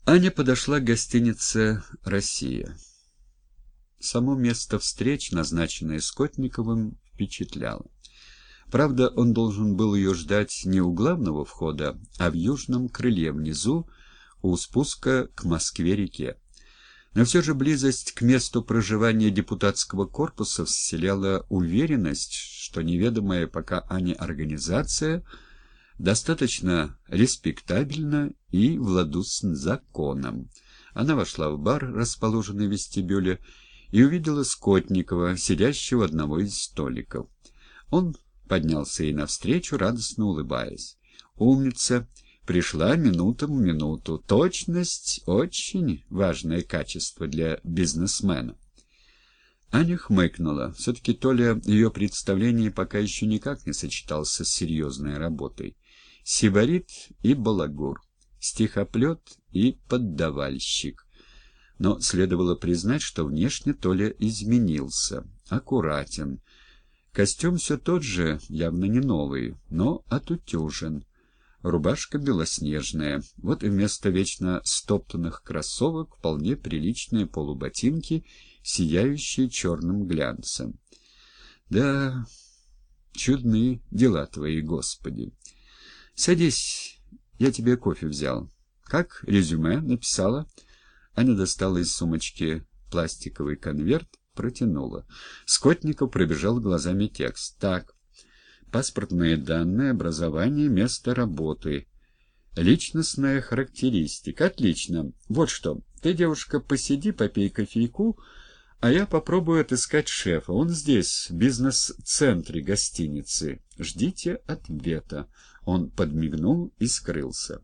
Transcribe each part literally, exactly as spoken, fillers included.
Аня подошла к гостинице «Россия». Само место встреч, назначенное Скотниковым, впечатляло. Правда, он должен был ее ждать не у главного входа, а в южном крыле внизу, у спуска к Москве-реке. Но все же близость к месту проживания депутатского корпуса вселяла уверенность, что неведомая пока Ане организация достаточно респектабельна и в ладу с законом. Она вошла в бар, расположенный в вестибюле, и увидела Скотникова, сидящего у одного из столиков. Он поднялся ей навстречу, радостно улыбаясь. «Умница! Пришла минута в минуту. Точность — очень важное качество для бизнесмена». Аня хмыкнула. Все-таки Толя ее представление пока еще никак не сочетался с серьезной работой. Сибарит и балагур, стихоплет и поддавальщик. Но следовало признать, что внешне Толя изменился, аккуратен. Костюм все тот же, явно не новый, но отутюжен. Рубашка белоснежная, вот и вместо вечно стоптанных кроссовок вполне приличные полуботинки, сияющие черным глянцем. Да, чудны дела твои, Господи. Садись, я тебе кофе взял. Как резюме написала? Аня достала из сумочки пластиковый конверт, протянула. Скотников пробежал глазами текст. Так, паспортные данные, образование, место работы. Личностная характеристика. Отлично. Вот что, ты, девушка, посиди, попей кофейку, а я попробую отыскать шефа. Он здесь, в бизнес-центре гостиницы. Ждите ответа. Он подмигнул и скрылся.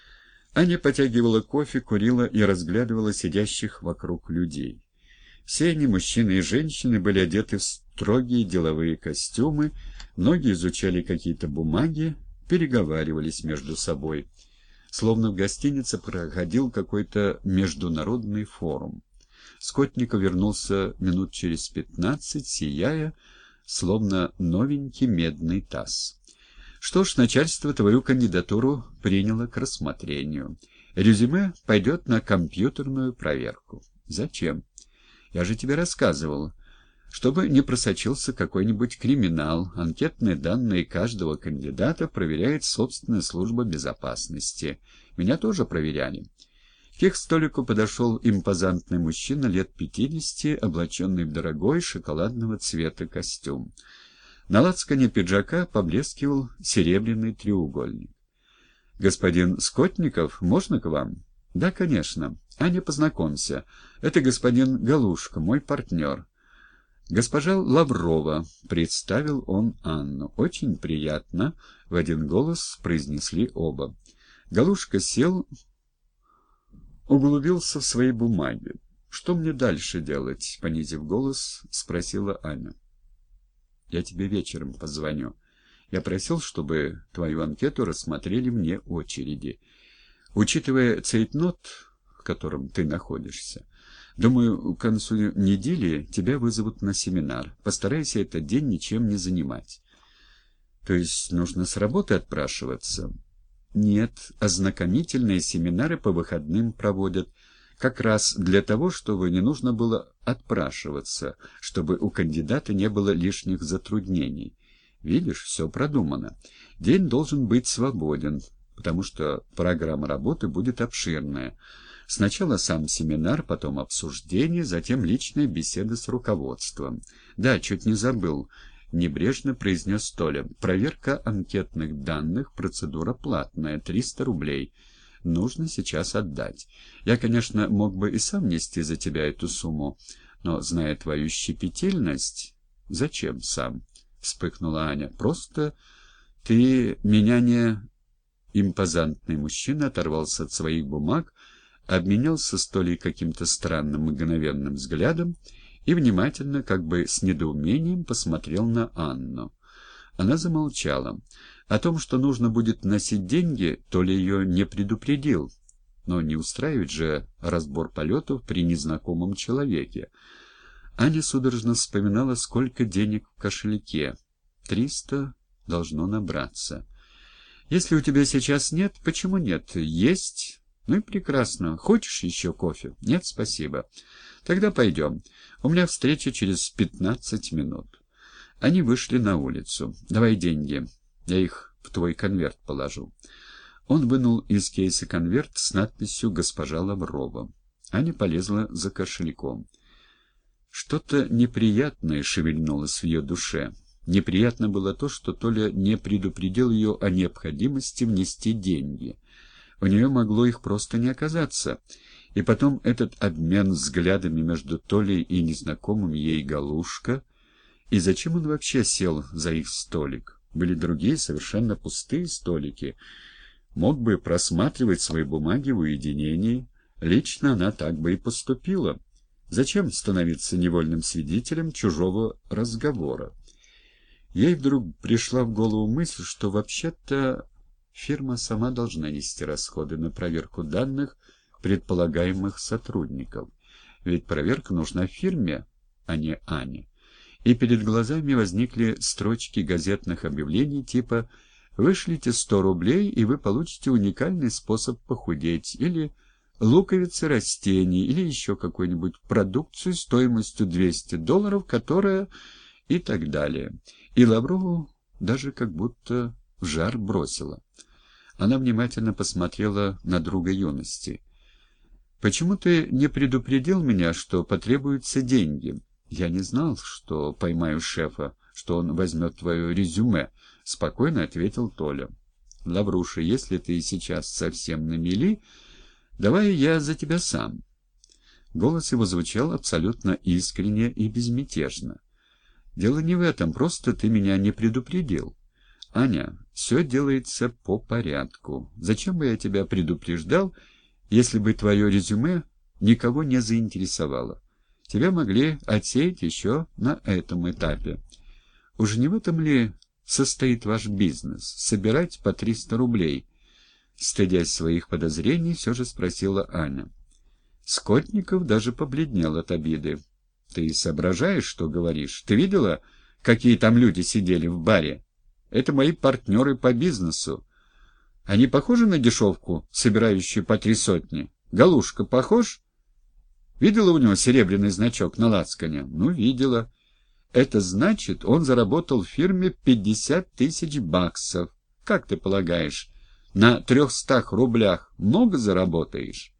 Аня потягивала кофе, курила и разглядывала сидящих вокруг людей. Все они, мужчины и женщины, были одеты в строгие деловые костюмы, многие изучали какие-то бумаги, переговаривались между собой. Словно в гостинице проходил какой-то международный форум. Скотников вернулся минут через пятнадцать, сияя, словно новенький медный таз. Что ж, начальство твою кандидатуру приняло к рассмотрению. Резюме пойдет на компьютерную проверку. Зачем? Я же тебе рассказывал. Чтобы не просочился какой-нибудь криминал, анкетные данные каждого кандидата проверяет собственная служба безопасности. Меня тоже проверяли. К их столику подошел импозантный мужчина лет пятидесяти, облаченный в дорогой шоколадного цвета костюм. На лацкане пиджака поблескивал серебряный треугольник. «Господин Скотников, можно к вам?» «Да, конечно. Аня, познакомься. Это господин Галушка, мой партнер». «Госпожа Лаврова», — представил он Анну. «Очень приятно», — в один голос произнесли оба. Галушка сел, углубился в свои бумаги. «Что мне дальше делать?» — понизив голос, спросила Аня. «Я тебе вечером позвоню. Я просил, чтобы твою анкету рассмотрели вне очереди. Учитывая цейтнот, в котором ты находишься, думаю, к концу недели тебя вызовут на семинар. Постарайся этот день ничем не занимать». «То есть нужно с работы отпрашиваться?» «Нет, ознакомительные семинары по выходным проводят. Как раз для того, чтобы не нужно было отпрашиваться, чтобы у кандидата не было лишних затруднений. Видишь, все продумано. День должен быть свободен, потому что программа работы будет обширная. Сначала сам семинар, потом обсуждение, затем личная беседа с руководством. Да, чуть не забыл, небрежно произнес Толя. Проверка анкетных данных, процедура платная, триста рублей. Нужно сейчас отдать. Я, конечно, мог бы и сам нести за тебя эту сумму, но, зная твою щепетильность... Зачем сам? Вспыхнула Аня. Просто ты меня не... Импозантный мужчина оторвался от своих бумаг, обменялся с Толей каким-то странным мгновенным взглядом и внимательно, как бы с недоумением, посмотрел на Анну. Она замолчала. О том, что нужно будет носить деньги, Толя ее не предупредил. Но не устраивать же разбор полетов при незнакомом человеке. Аня судорожно вспоминала, сколько денег в кошельке. Триста должно набраться. «Если у тебя сейчас нет, почему нет? Есть. Ну и прекрасно. Хочешь еще кофе? Нет, спасибо. Тогда пойдем. У меня встреча через пятнадцать минут. Они вышли на улицу. Давай деньги. Я их в твой конверт положу. Он вынул из кейса конверт с надписью «Госпожа Лаврова». Аня полезла за кошельком. Что-то неприятное шевельнулось в ее душе. Неприятно было то, что Толя не предупредил ее о необходимости внести деньги. У нее могло их просто не оказаться. И потом этот обмен взглядами между Толей и незнакомым ей Галушка. И зачем он вообще сел за их столик? Были другие, совершенно пустые столики. Мог бы просматривать свои бумаги в уединении. Лично она так бы и поступила. Зачем становиться невольным свидетелем чужого разговора? Ей вдруг пришла в голову мысль, что вообще-то фирма сама должна нести расходы на проверку данных предполагаемых сотрудников. Ведь проверка нужна фирме, а не Ане. И перед глазами возникли строчки газетных объявлений типа «Вышлите сто рублей, и вы получите уникальный способ похудеть» или «Луковицы растений» или еще какую-нибудь продукцию стоимостью двести долларов, которая... и так далее. И Лаврову даже как будто в жар бросила. Она внимательно посмотрела на друга юности. «Почему ты не предупредил меня, что потребуются деньги? Я не знал, что поймаю шефа, что он возьмет твое резюме», — спокойно ответил Толя. «Лавруша, если ты сейчас совсем на мели, давай я за тебя сам». Голос его звучал абсолютно искренне и безмятежно. «Дело не в этом, просто ты меня не предупредил. Аня, все делается по порядку. Зачем бы я тебя предупреждал, если бы твое резюме никого не заинтересовало? Тебя могли отсеять еще на этом этапе. Уж не в этом ли состоит ваш бизнес? Собирать по триста рублей?» Стыдясь своих подозрений, все же спросила Аня. Скотников даже побледнел от обиды. «Ты соображаешь, что говоришь? Ты видела, какие там люди сидели в баре? Это мои партнеры по бизнесу. Они похожи на дешевку, собирающую по три сотни? Галушка похож? Видела у него серебряный значок на лацкане? Ну, видела. Это значит, он заработал в фирме пятьдесят тысяч баксов. Как ты полагаешь, на трехстах рублях много заработаешь?»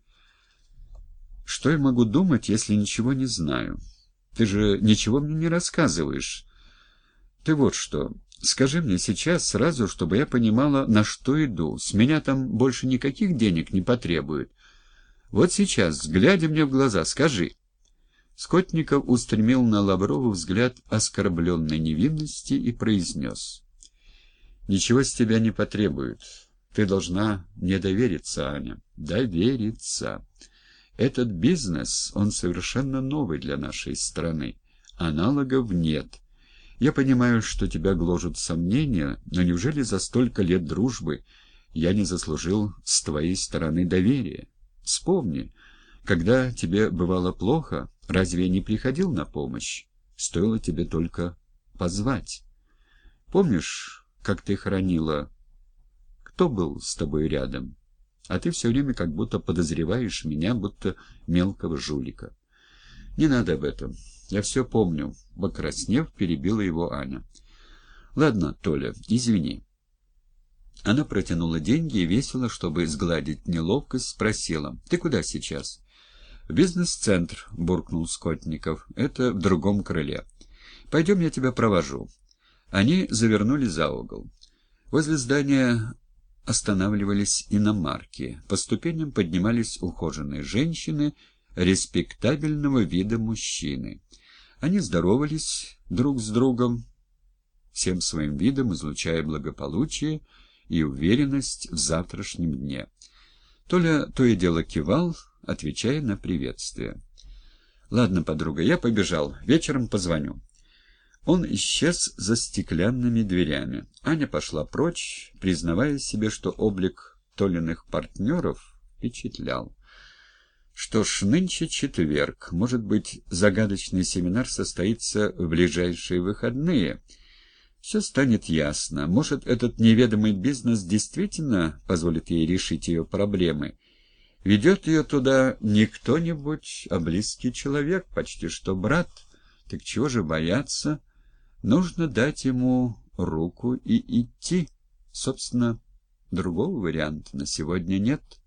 «Что я могу думать, если ничего не знаю? Ты же ничего мне не рассказываешь. Ты вот что, скажи мне сейчас сразу, чтобы я понимала, на что иду. С меня там больше никаких денег не потребуют. Вот сейчас, глядя мне в глаза, скажи». Скотников устремил на Лаврову взгляд оскорбленной невинности и произнес: «Ничего с тебя не потребуют. Ты должна мне довериться, Аня. Довериться. Этот бизнес, он совершенно новый для нашей страны. Аналогов нет. Я понимаю, что тебя гложут сомнения, но неужели за столько лет дружбы я не заслужил с твоей стороны доверия? Вспомни, когда тебе бывало плохо, разве я не приходил на помощь? Стоило тебе только позвать. Помнишь, как ты хоронила? Кто был с тобой рядом? А ты все время как будто подозреваешь меня, будто мелкого жулика». «Не надо об этом. Я все помню», — покраснев, перебила его Аня. «Ладно, Толя, извини». Она протянула деньги и весело, чтобы сгладить неловкость, спросила: «Ты куда сейчас?» «В бизнес-центр», — буркнул Скотников. «Это в другом крыле. Пойдем, я тебя провожу». Они завернули за угол. Возле здания останавливались иномарки. По ступеням поднимались ухоженные женщины, респектабельного вида мужчины. Они здоровались друг с другом, всем своим видом излучая благополучие и уверенность в завтрашнем дне. Толя то и дело кивал, отвечая на приветствие. «Ладно, подруга, я побежал. Вечером позвоню». Он исчез за стеклянными дверями. Аня пошла прочь, признавая себе, что облик Толиных партнеров впечатлял. Что ж, нынче четверг. Может быть, загадочный семинар состоится в ближайшие выходные. Все станет ясно. Может, этот неведомый бизнес действительно позволит ей решить ее проблемы. Ведет ее туда не кто-нибудь, а близкий человек, почти что брат. Так чего же бояться? Нужно дать ему руку и идти. Собственно, другого варианта на сегодня нет.